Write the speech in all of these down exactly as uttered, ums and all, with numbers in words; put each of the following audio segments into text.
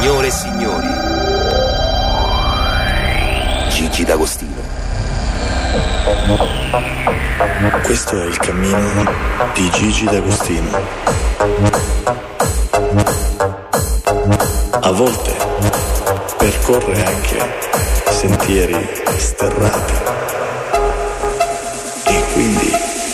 Signore e signori, Gigi D'Agostino. Questo è il cammino di Gigi D'Agostino. A volte percorre anche sentieri sterrati e quindi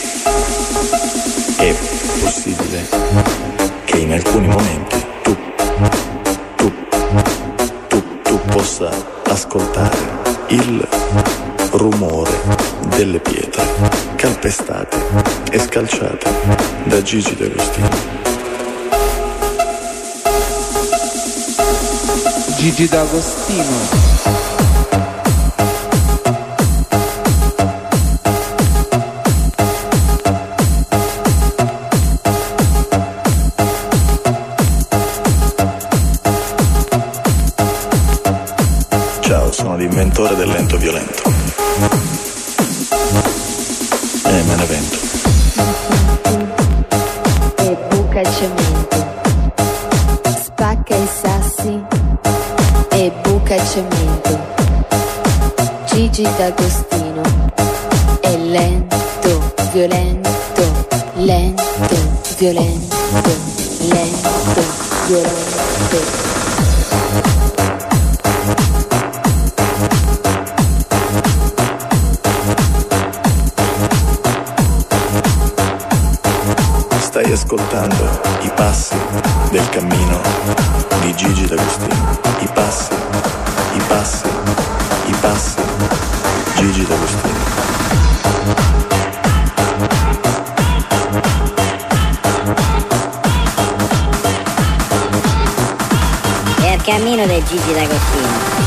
è possibile che in alcuni momenti tu, tu, tu, tu possa ascoltare il rumore delle pietre calpestate e scalciate da Gigi D'Agostino. Gigi D'Agostino. Sono l'inventore del lento violento e me ne vento. E buca il cemento, spacca i sassi e buca il cemento. Gigi D'Agostino è lento, violento, lento, violento, lento, violento. Stai ascoltando i passi del cammino di Gigi D'Agostino. I passi, i passi, i passi, Gigi D'Agostino. È il cammino del Gigi D'Agostino.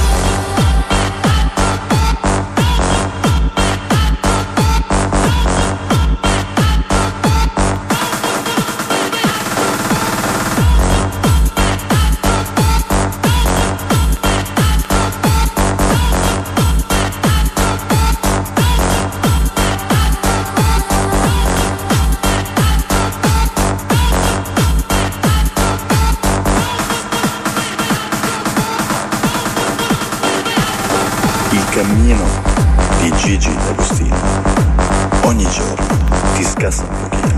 Cammino di Gigi D'Agostino. Ogni giorno ti scassa un pochino.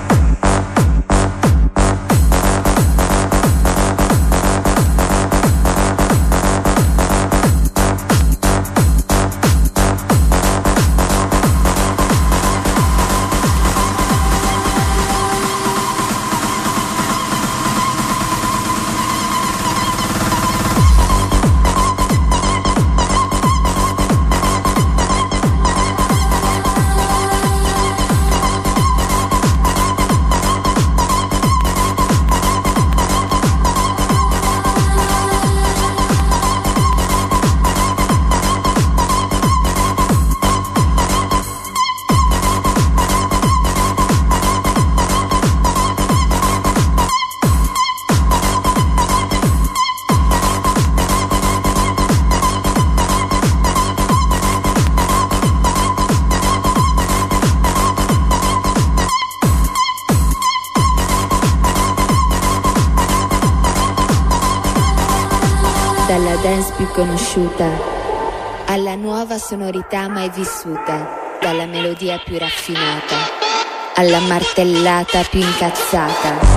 Dalla dance più conosciuta alla nuova sonorità mai vissuta, dalla melodia più raffinata alla martellata più incazzata.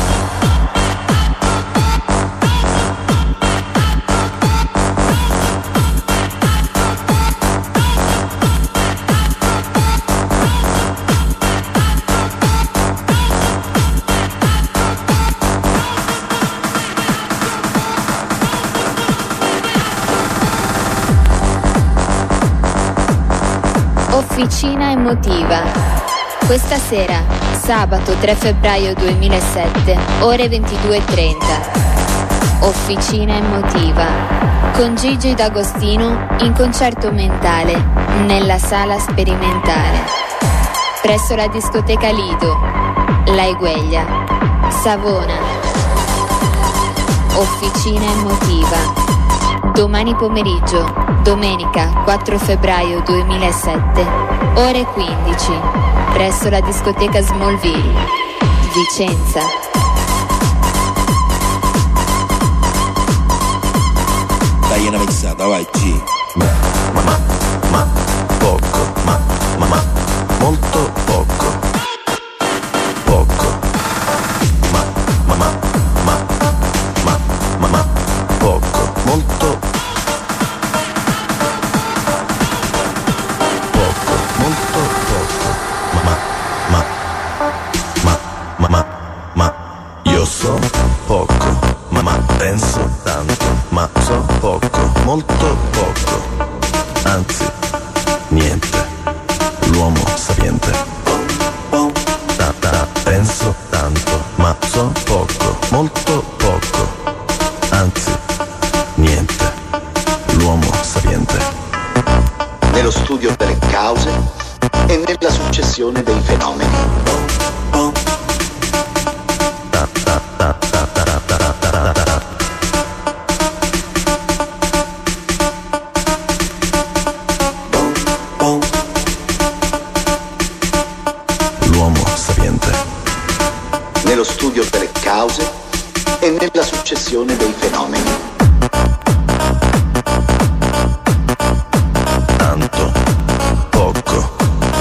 Officina emotiva. Questa sera, sabato tre febbraio duemilasette, ore ventidue e trenta. Officina emotiva. Con Gigi D'Agostino in concerto mentale nella sala sperimentale. Presso la discoteca Lido, La Egueglia, Savona. Officina emotiva. Domani pomeriggio, domenica quattro febbraio duemilasette, ore quindici, presso la discoteca Smallville, Vicenza. cazzata, vai G. Ma, ma, ma, poco, ma, ma, ma, molto poco. Poco. Ma, ma, ma, ma, ma, ma, ma, poco, molto. Poco, molto poco. Ma, ma, ma, ma, ma, ma, ma, io so poco, ma, ma, penso tanto, ma so poco, molto poco, anzi, niente, l'uomo sapiente. Ta, ta, penso tanto, ma so poco, molto poco, anzi, niente, l'uomo sapiente. Nello studio delle cause e nella successione dei fenomeni. Ta, ta, ta, ta, ta, ta, ta, ta, ta, ta. L'uomo sapiente. Nello studio delle cause e nella successione dei fenomeni. Tanto, poco,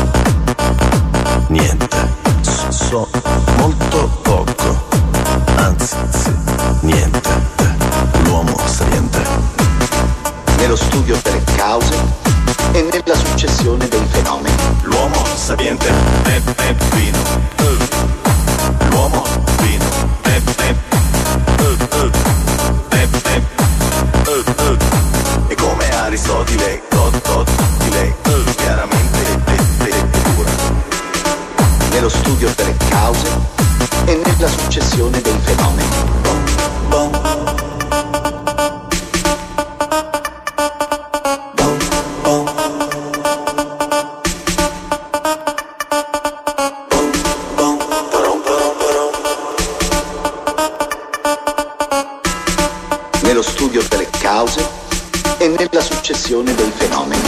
niente, so, molto poco, anzi, sì, niente, l'uomo sapiente. Nello studio delle cause e nella successione dei fenomeni. L'uomo sapiente è, è fino, uh. L'uomo fino, è, è, uh, uh. È, è, uh, uh. E come Aristotele, tot, tot, di lei, uh. chiaramente, te, te, te, pura. Nello studio delle cause e nella successione dei fenomeni. Bom, bom. Nello studio delle cause e nella successione dei fenomeni.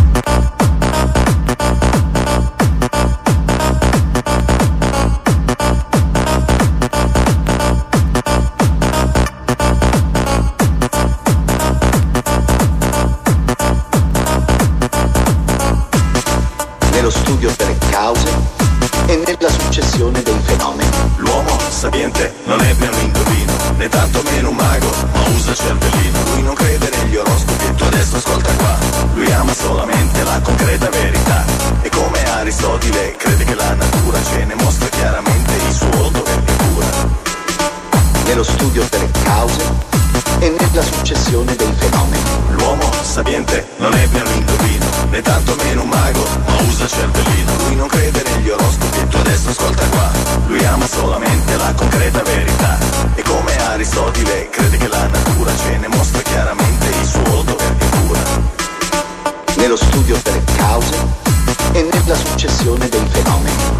Nello studio delle cause e nella successione dei fenomeni. L'uomo sapiente non è meno indovino, né tanto meno un mago, ma usa il cervellino. Lui non crede negli oroscopi e tu adesso ascolta qua. Lui ama solamente la concreta verità. E come Aristotele crede che la natura ce ne mostra chiaramente il suo volto verde pura. Nello studio delle cause e nella successione dei fenomeni. L'uomo sapiente non è meno indovino, né tanto meno un mago, ma usa il cervellino. Lui non crede negli oroscopi e tu adesso ascolta qua. Lui ama solamente la concreta verità. E come Aristotele crede che la natura ce ne mostra chiaramente il suo volto verde pura. Nello studio delle cause e nella successione dei fenomeni.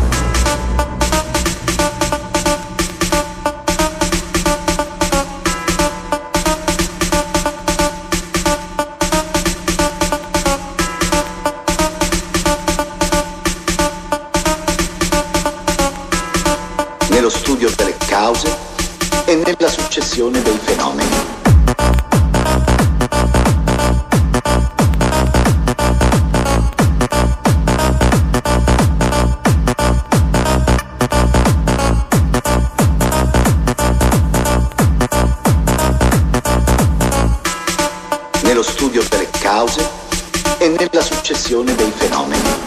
Nello studio delle cause e nella successione dei fenomeni. Nello studio delle cause e nella successione dei fenomeni.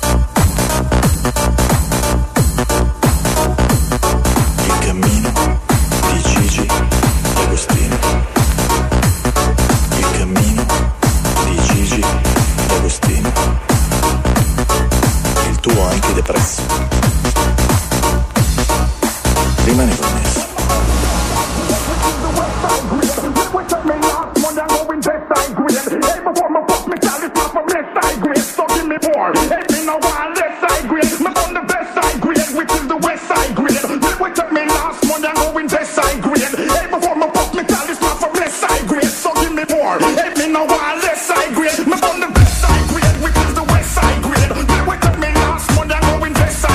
Depresso. Rimane connesso. Invest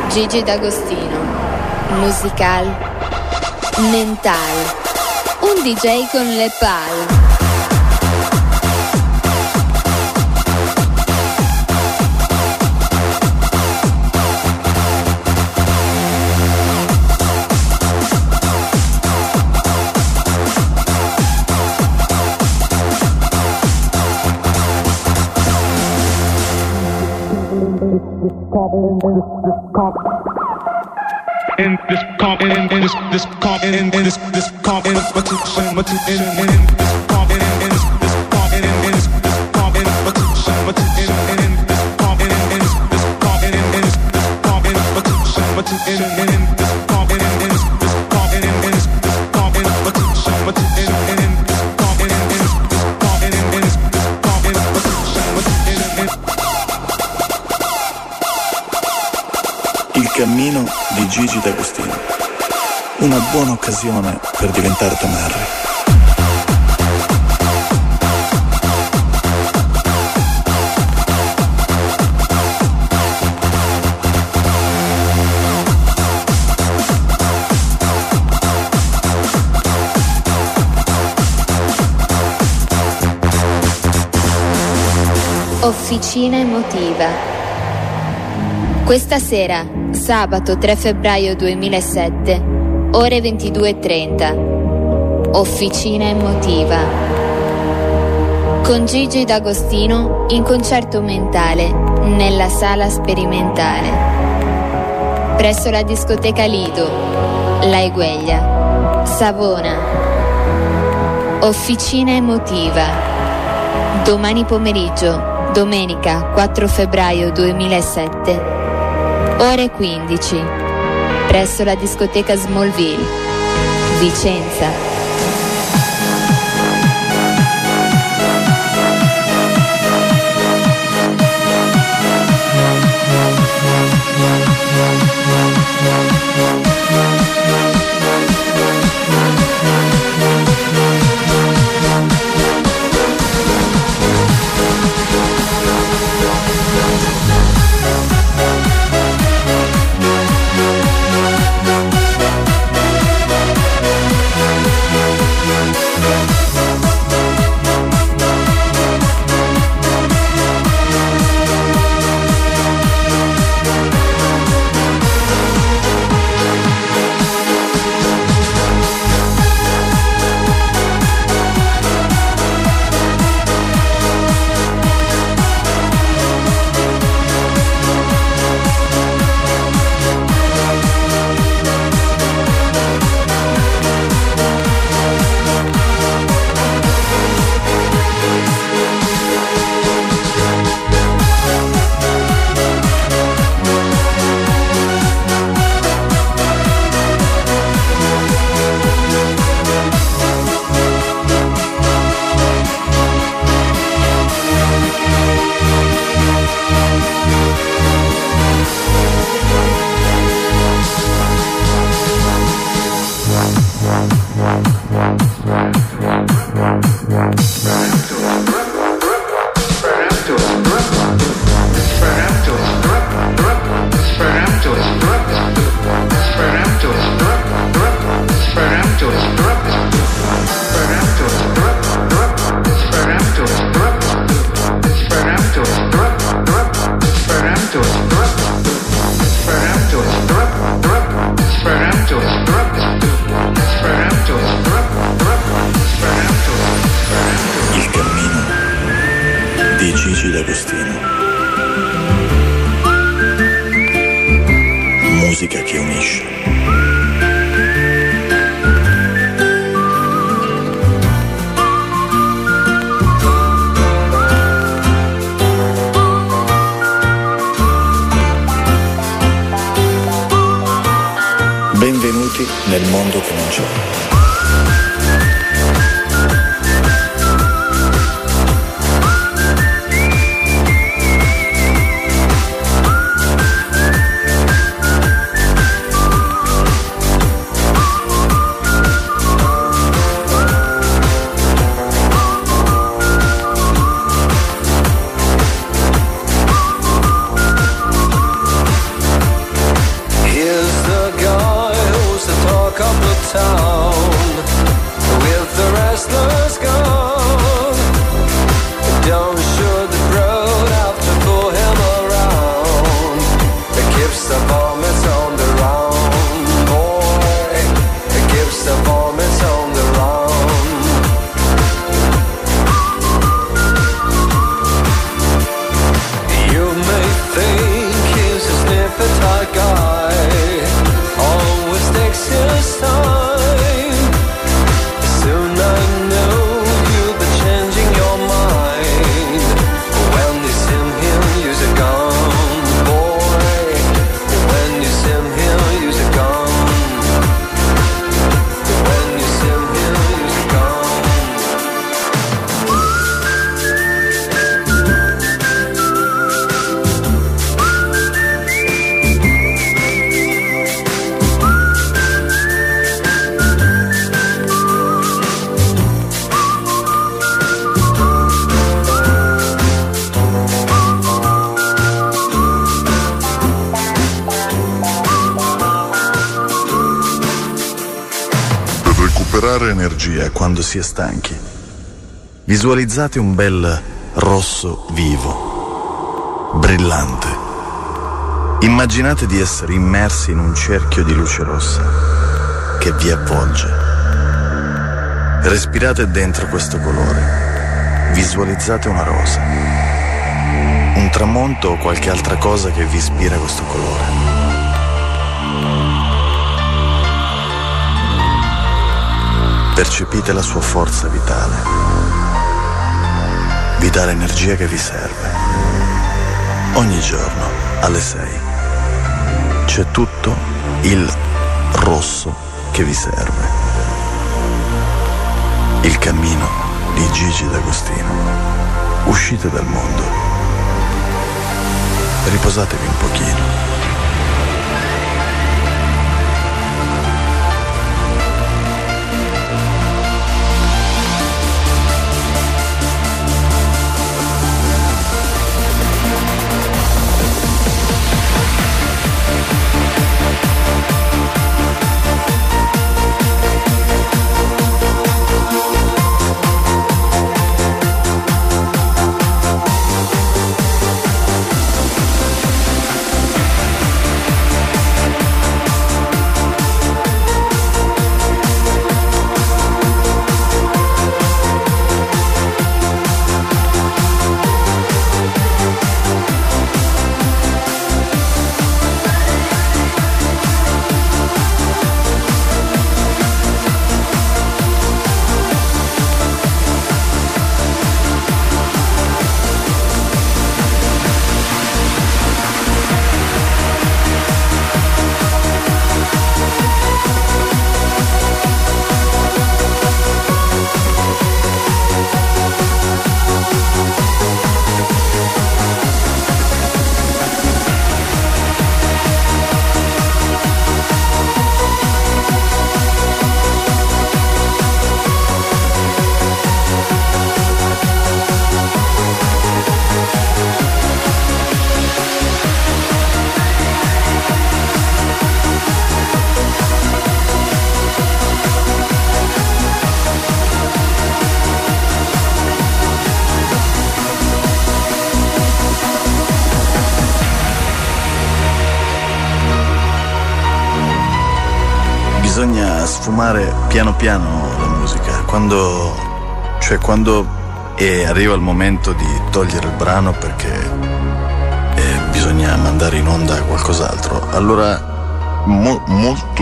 Gigi D'Agostino, musical, mental, un D J con le pal. In this comp, in in this this comp, in in this this comp, in competition, competition, in this comp, in in this this comp, in in this this comp, in competition, competition, in this comp, in in this this comp, in in this this comp, in competition, competition, in this comp, in in this this comp, in in this this comp, in competition, competition, in this comp, in in this this comp, in in this this comp, in competition, competition. Il cammino di Gigi D'Agostino. Una buona occasione per diventare tamarri. Officina emotiva. Questa sera, sabato tre febbraio duemilasette, ore ventidue e trenta. Officina emotiva. Con Gigi D'Agostino in concerto mentale nella sala sperimentale. Presso la discoteca Lido, La Egueglia, Savona. Officina emotiva. Domani pomeriggio, domenica quattro febbraio duemilasette. Ore quindici, presso la discoteca Smallville, Vicenza. Gigi D'Agostino. Musica che unisce. Benvenuti nel mondo che non c'è. town with the restless gone. Don't shoot the road, have to pull him around. It keeps the vomits on the round, boy. It keeps the vomits on the round. You may think he's a snippet hot guy, always takes his time. Soon I know you'll be changing your mind. When you see him use a gun, boy. When you see him use a gun. When you see him use a gun. Per recuperare energia quando si è stanchi, visualizzate un bel rosso vivo, brillante. Immaginate di essere immersi in un cerchio di luce rossa che vi avvolge. Respirate dentro questo colore. Visualizzate una rosa, un tramonto o qualche altra cosa che vi ispira questo colore. Percepite la sua forza vitale. Vi dà l'energia che vi serve. Ogni giorno alle sei c'è tutto il rosso che vi serve. Il cammino di Gigi D'Agostino. Uscite dal mondo. Riposatevi un pochino. Bisogna sfumare piano piano la musica. Quando, cioè quando eh, arriva il momento di togliere il brano perché eh, bisogna mandare in onda qualcos'altro, allora mo- molto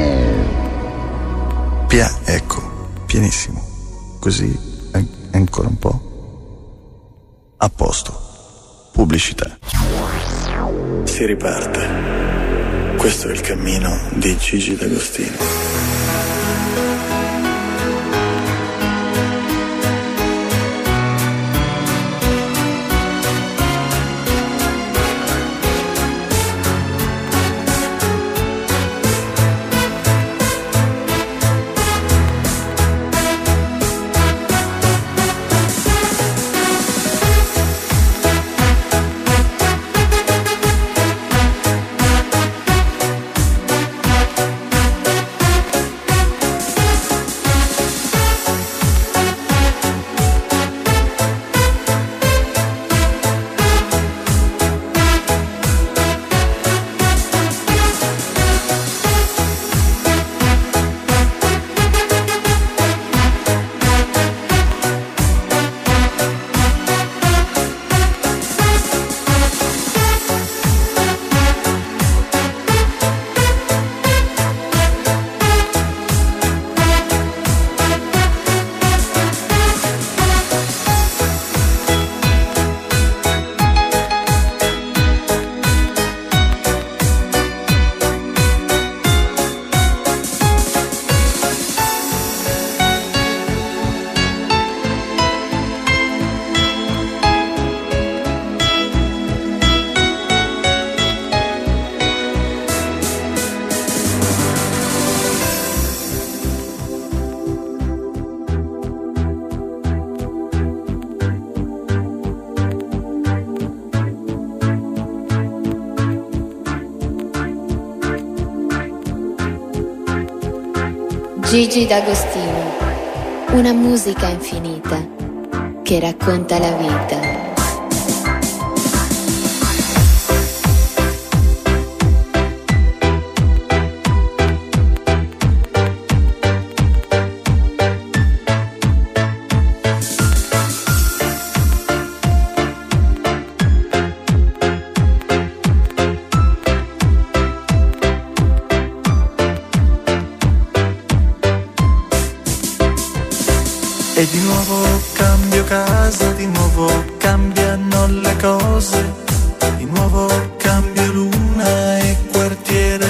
pia- ecco, pianissimo, così an- ancora un po'. A posto. Pubblicità. Si riparte. Questo è il cammino di Gigi D'Agostino. Gigi D'Agostino, una musica infinita che racconta la vita. E di nuovo cambio casa, di nuovo cambiano le cose, di nuovo cambio luna e quartiere.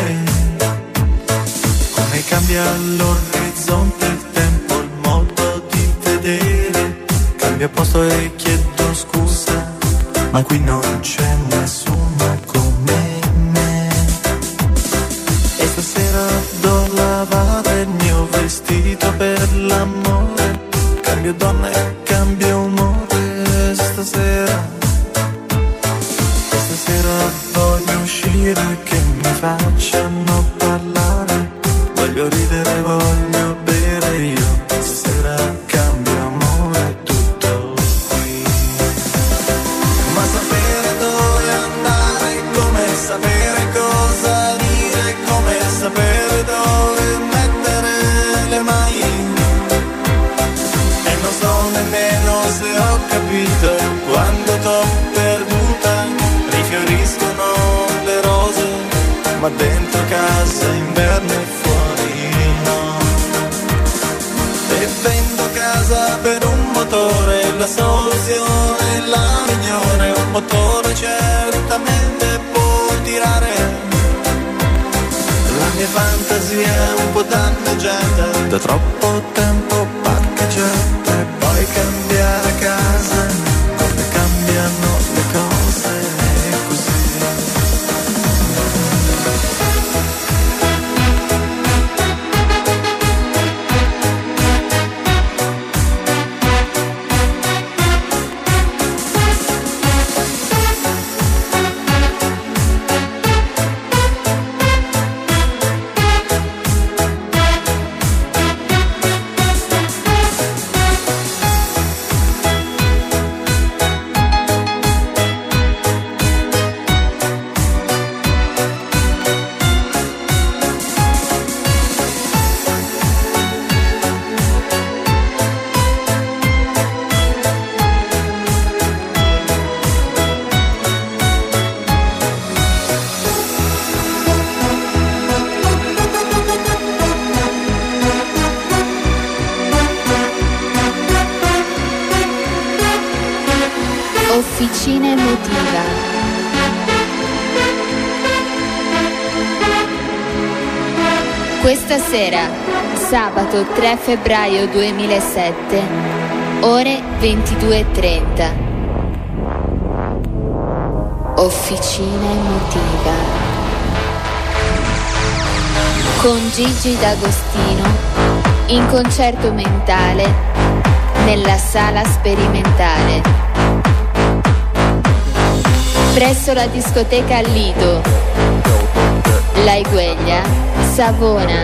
Come cambia l'orizzonte, il tempo, il modo di vedere. Cambio posto e chiedo scusa, ma qui non c'è nessuno come me. E stasera do lavare il mio vestito per l'amore. Cambio donna e cambio umore stasera. E stasera voglio uscire, che mi facciano parlare. Voglio ridere, voglio bere io. Stasera cambio amore, tutto qui. Ma sapere dove andare, come sapere cosa dire, come sapere dove mettere le mani. Non so nemmeno se ho capito quando t'ho perduta. Rifioriscono le rose, ma dentro casa inverno e fuori no. E vendo casa per un motore, la soluzione è la migliore. Un motore certamente può tirare. La mia fantasia è un po' danneggiata da troppo tempo parcheggiata. E poi cambiare casa, come cambiano le cose, è così. Officina emotiva. Questa sera, sabato tre febbraio duemilasette, ore ventidue e trenta. Officina emotiva. Con Gigi D'Agostino in concerto mentale nella sala sperimentale. Presso la discoteca Lido, Laigueglia, Savona.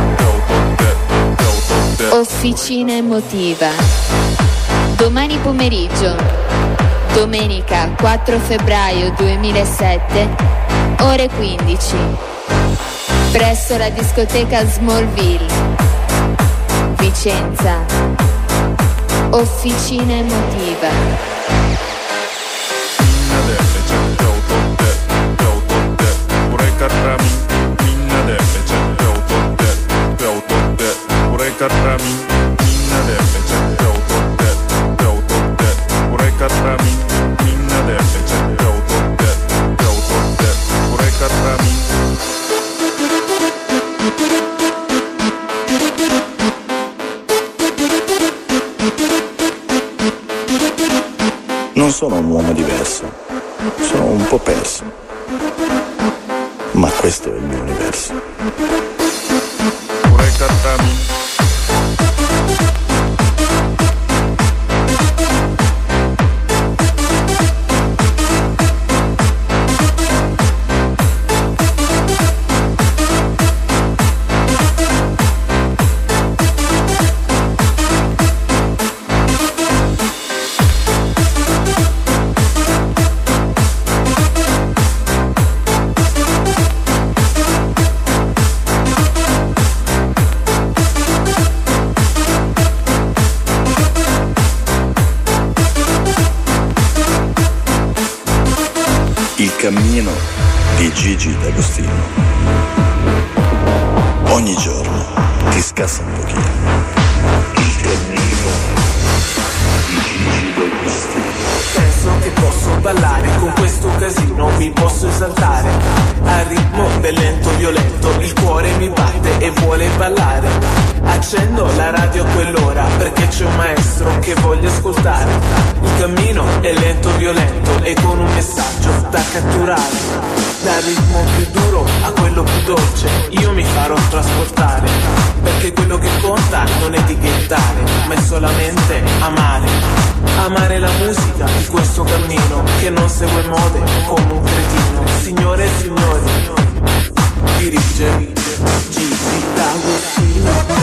Officina emotiva. Domani pomeriggio, domenica quattro febbraio duemilasette, ore quindici. Presso la discoteca Smallville, Vicenza. Officina emotiva. Non sono un uomo diverso, sono un po' perso, ma questo è il mio universo. scassa un pochino. Il cammino di Gigi D'Agostino. Penso che posso ballare con questo casino, mi posso esaltare al ritmo del lento violento, il cuore mi batte e vuole ballare. Accendo la radio a quell'ora perché c'è un maestro che voglio ascoltare. Il cammino è lento violento e con un messaggio da catturare. Dal ritmo più duro a quello più dolce io mi farò trasportare, perché quello che conta non è etichettare, ma è solamente amare. Amare la musica di questo cammino che non segue mode come un cretino. Signore e signori, dirige Gigi D'Agostino.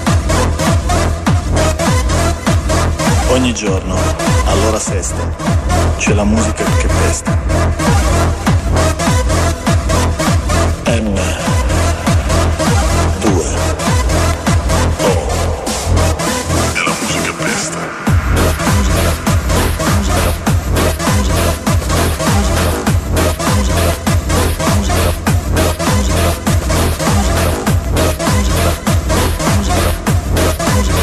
Ogni giorno, all'ora sesta, c'è la musica che pesta. M due O e la musica pesta. La musica, la musica, la musica, la musica, la musica, la musica, la musica, la musica, la musica, la musica,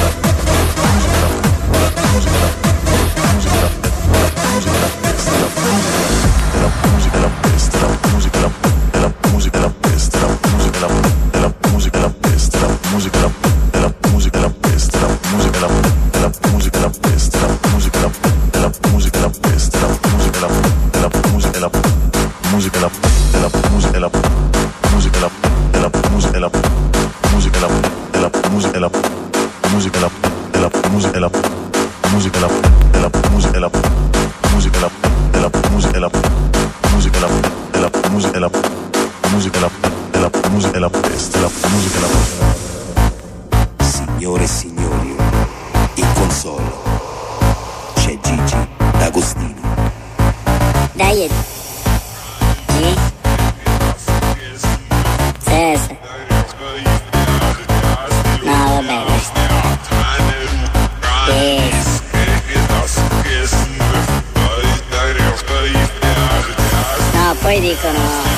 la musica, la musica, la musica, la pesta, la musica, la pesta, la musica, la della musica la pesta, la musica la della musica la pesta, la musica la della musica la pesta, la musica la della musica la pesta, la musica la della musica la pesta, la musica la della musica la musica la della musica la musica la della musica la musica la della musica la musica la della musica la musica la della musica la musica la della musica la musica la della musica la musica la della musica la peste, la musica la. Signore e signori, in console c'è Gigi D'Agostino. Dai, sì? Sì, sì. No, va bene. Yes. No, poi dicono...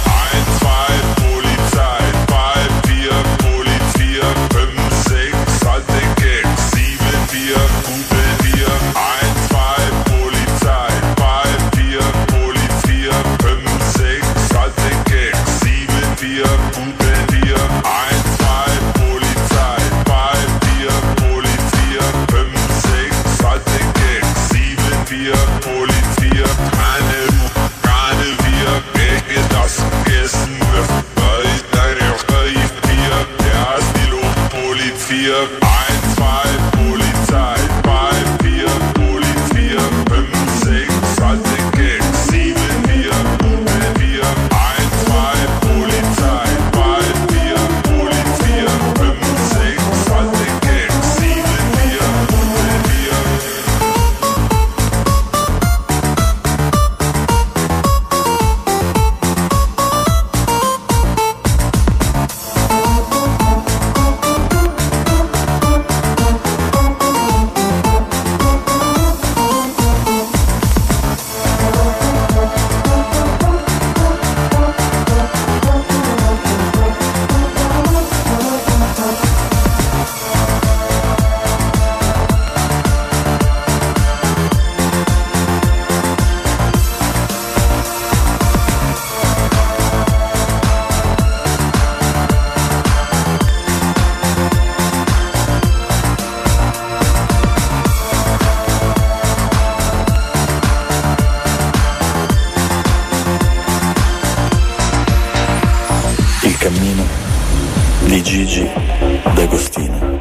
di Gigi D'Agostino.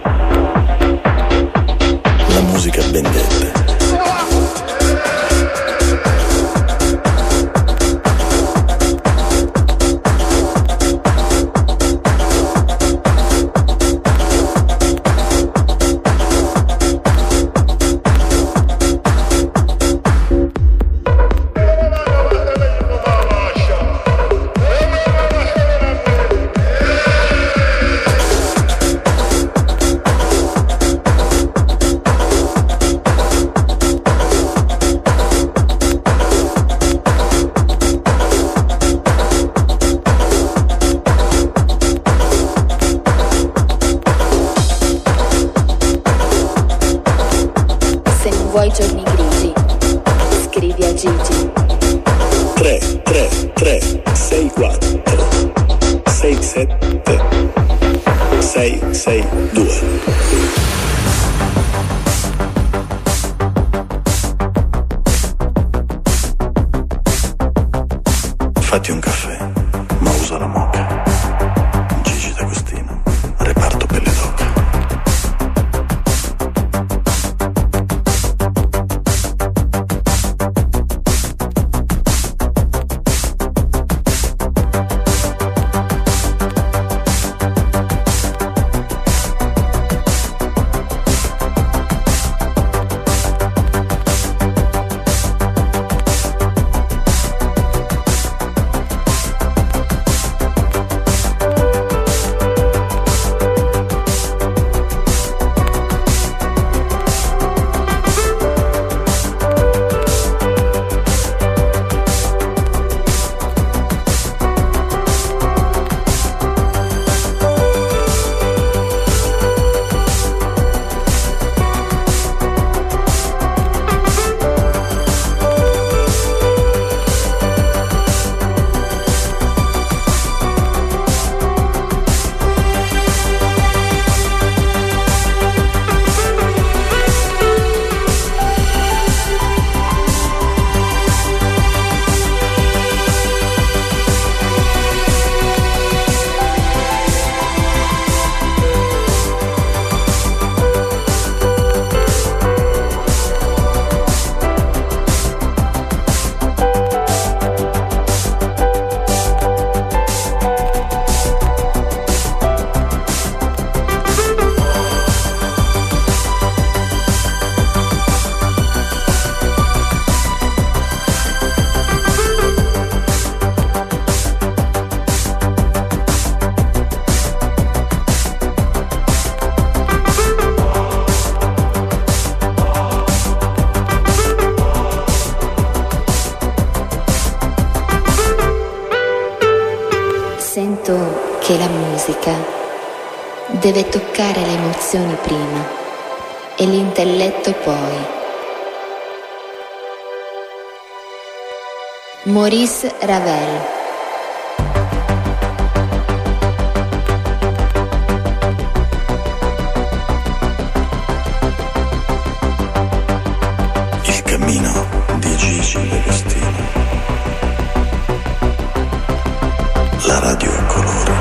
La musica ben detta. tuoi giorni grigi. Scrivi a Gigi. tre tre tre sei quattro sei sette sei sei due. Fatti un caffè, ma usa la moka. Gigi D'Agostino, reparto pelle d'oca. Che la musica deve toccare le emozioni prima e l'intelletto poi. Maurice Ravel. Il cammino di Gigi D'Agostino. La radio a colori.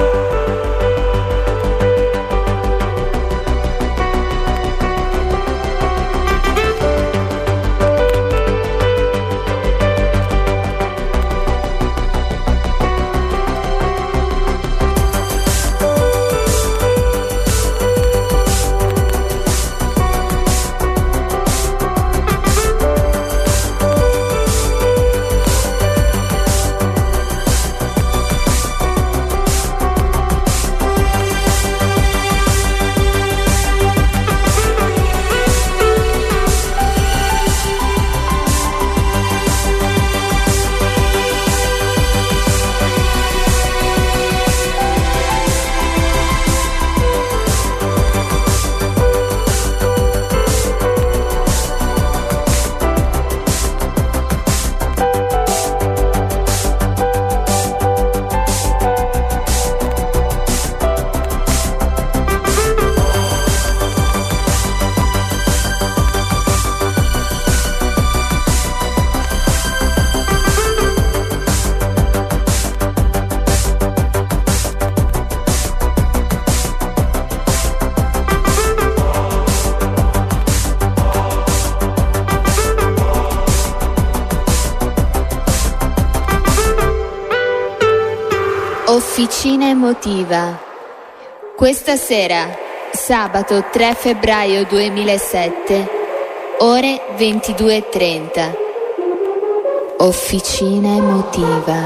Officina emotiva. Questa sera, sabato tre febbraio duemilasette, ore ventidue e trenta. Officina emotiva.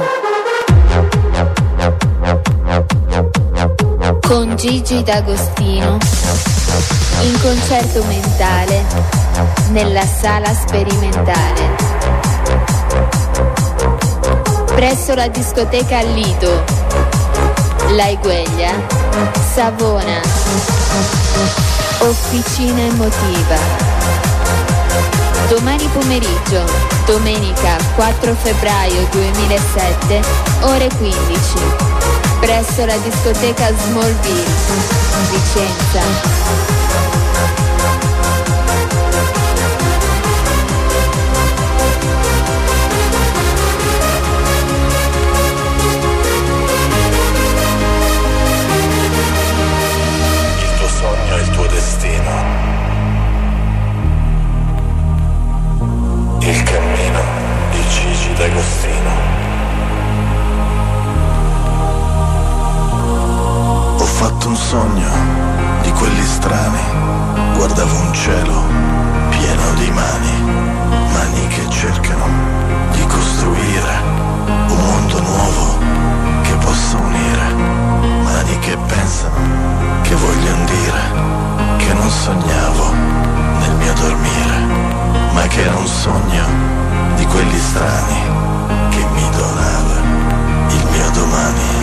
Con Gigi D'Agostino, in concerto mentale, nella sala sperimentale. Presso la discoteca Lido, Laigueglia, Savona. Officina emotiva. Domani pomeriggio, domenica quattro febbraio duemilasette, ore quindici, presso la discoteca Smallville, Vicenza. Sogno il tuo destino, il cammino di Gigi D'Agostino. Ho fatto un sogno di quelli strani, guardavo un cielo pieno di mani, mani che cercano di costruire un mondo nuovo che possa unire, mani che pensano che voglion dire che non sognavo nel mio dormire, ma che era un sogno di quelli strani che mi donava il mio domani.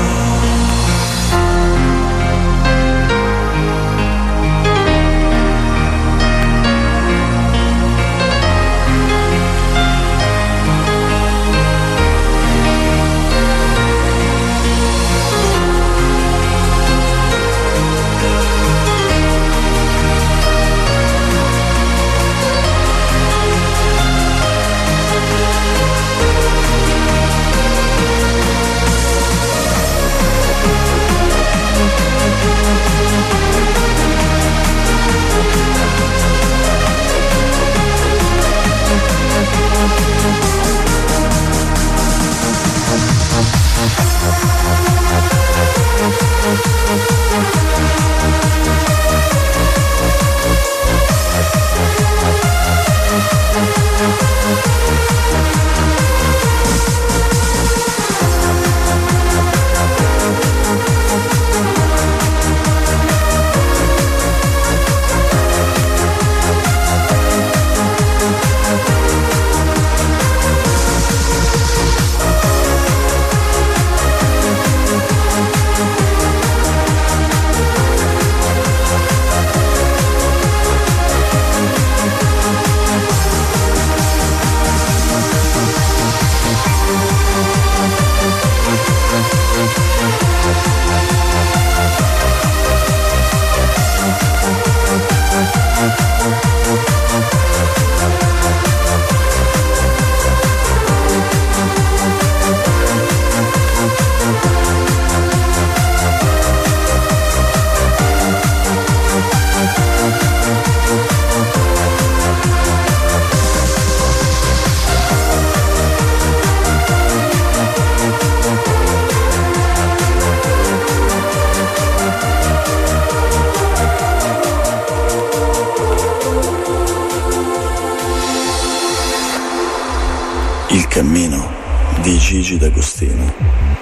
Il cammino di Gigi D'Agostino.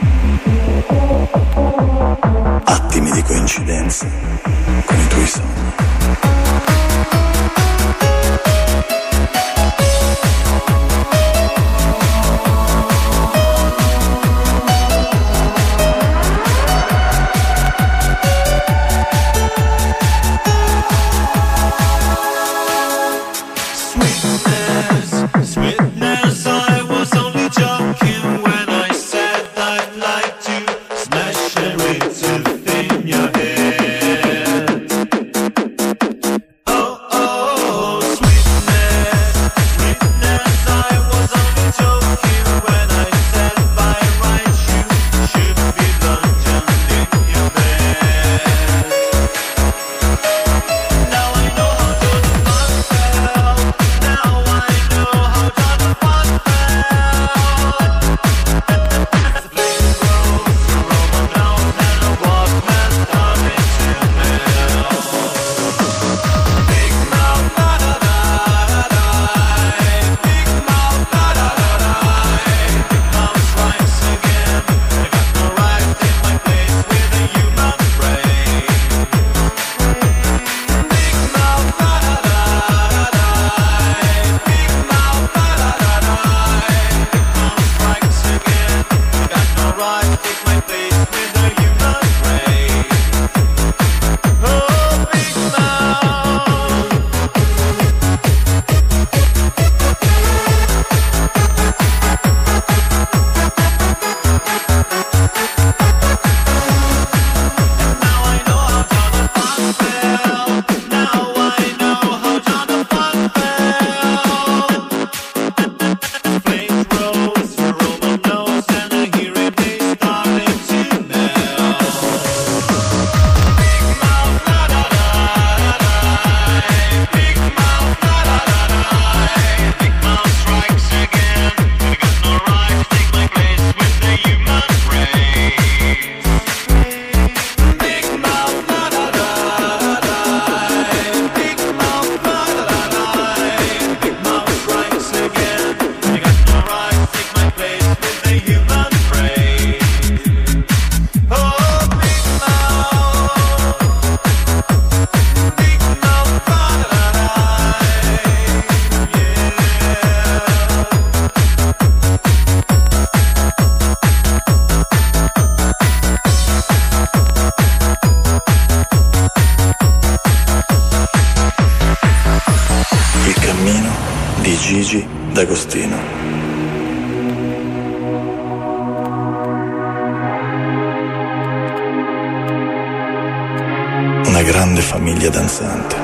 Attimi di coincidenza con i tuoi sogni. D'Agostino. Una grande famiglia danzante.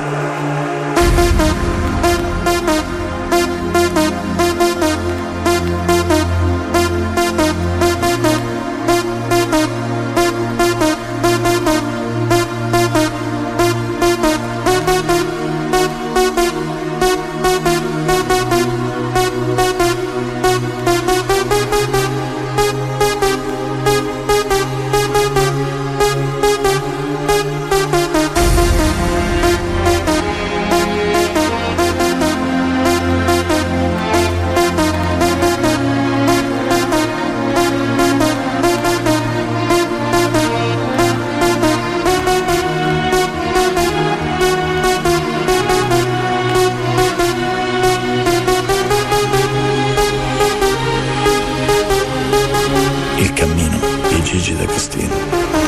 Gigi D'Agostino.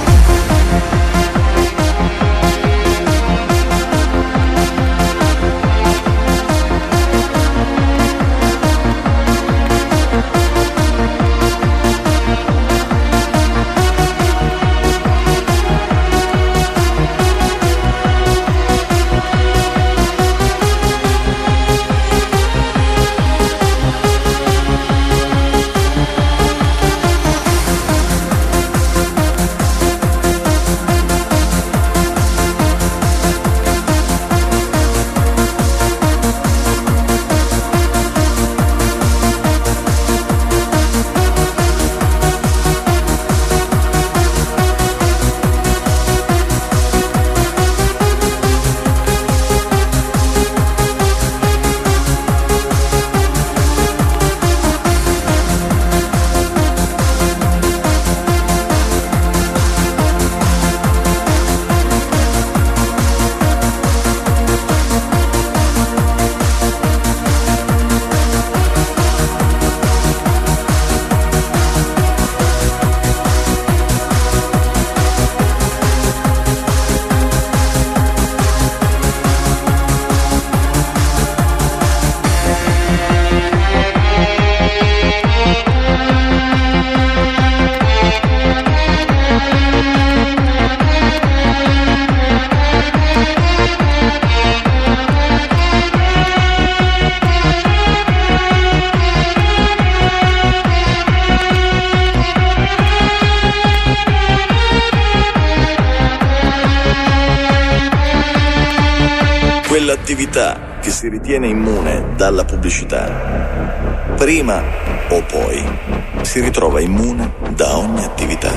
Quell'attività che si ritiene immune dalla pubblicità, prima o poi si ritrova immune da ogni attività.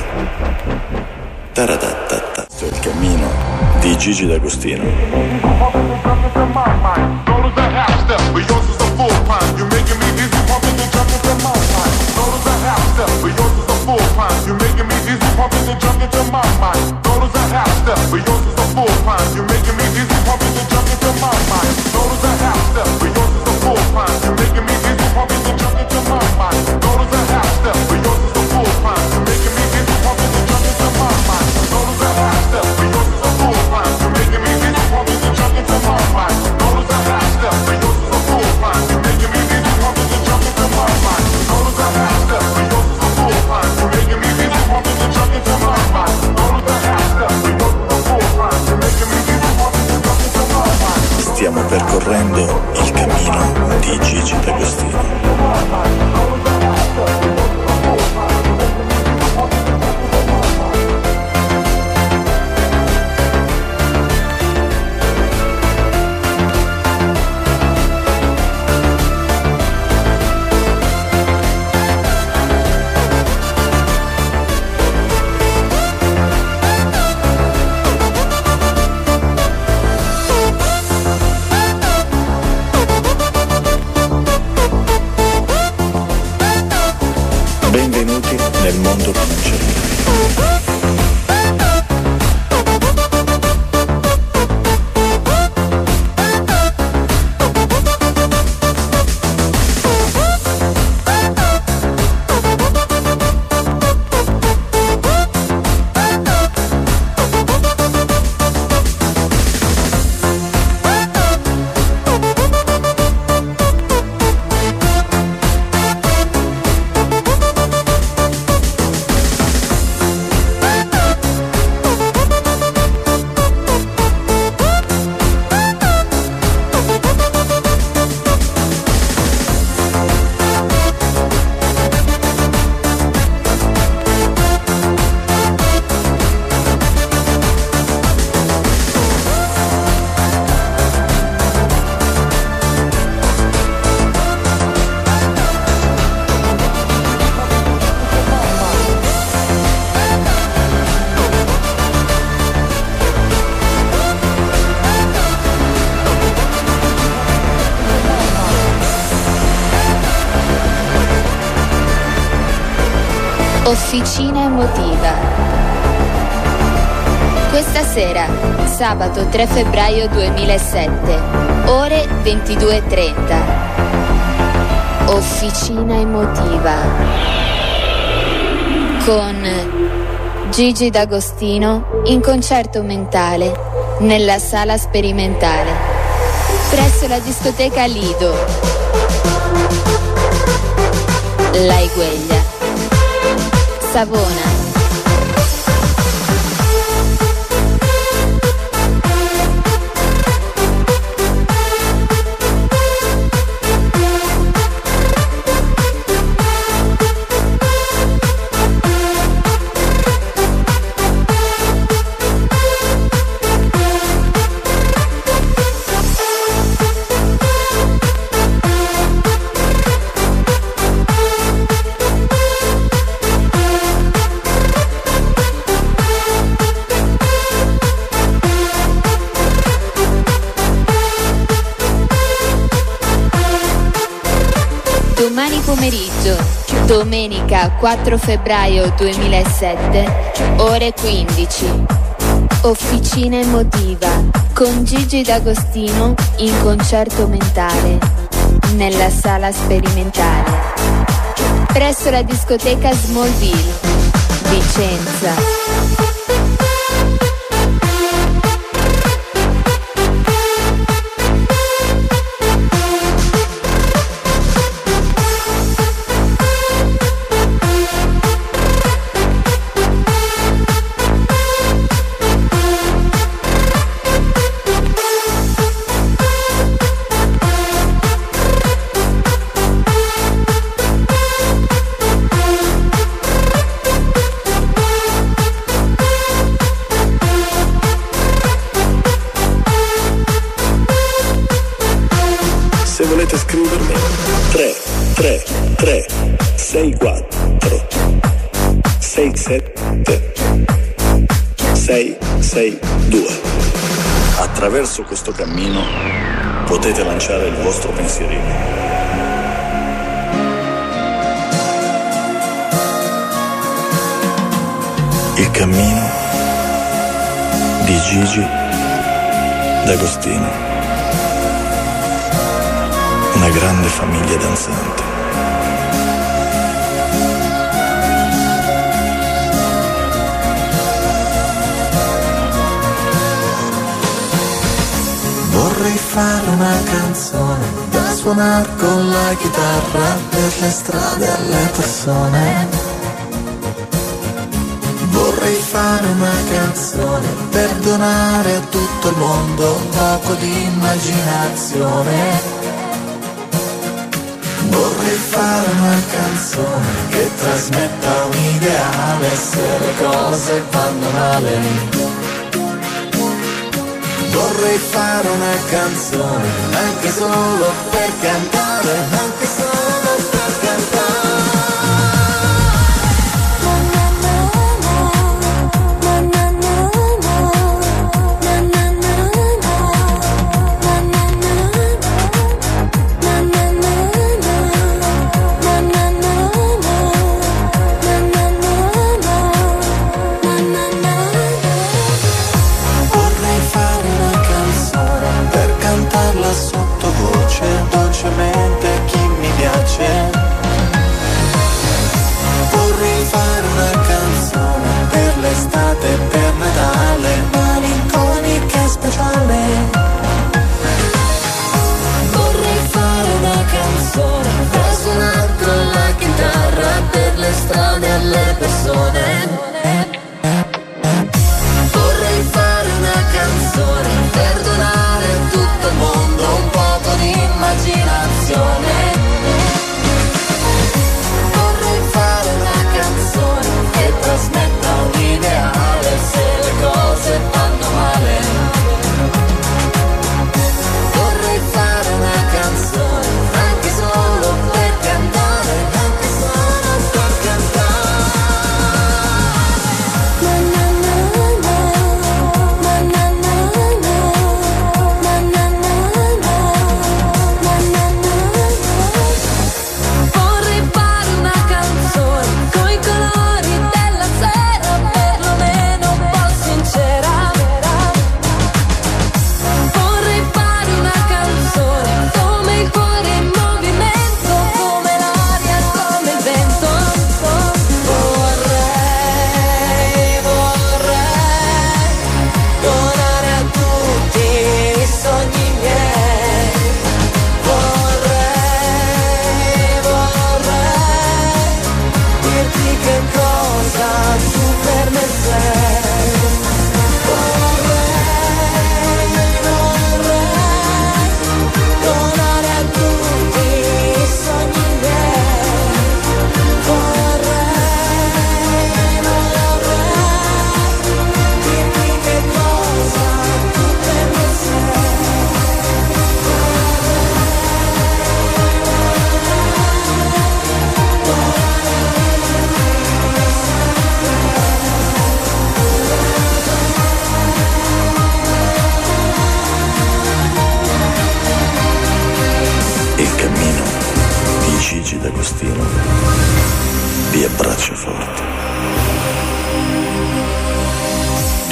Taratatta. Questo è il cammino di Gigi D'Agostino. Don't Officina emotiva. Questa sera, sabato tre febbraio duemilasette, ore ventidue e trenta. Officina emotiva con Gigi D'Agostino in concerto mentale nella sala sperimentale presso la discoteca Lido, La Igueglia, Savona. Domani pomeriggio, domenica quattro febbraio duemilasette, ore quindici. Officina emotiva con Gigi D'Agostino in concerto mentale nella sala sperimentale presso la discoteca Smallville, Vicenza. Se volete scrivermi, tre tre tre sei quattro sei sette sei sei due. Attraverso questo cammino potete lanciare il vostro pensierino. Il cammino di Gigi D'Agostino. Una grande famiglia danzante. Vorrei fare una canzone da suonare con la chitarra per le strade e alle persone. Vorrei fare una canzone per donare a tutto il mondo un poco di immaginazione. Vorrei fare una canzone che trasmetta un ideale se le cose vanno male. Vorrei fare una canzone anche solo per cantare, anche solo per cantare. Sottovoce, dolcemente, chi mi piace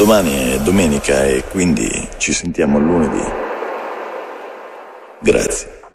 domani è domenica e quindi ci sentiamo lunedì. Grazie.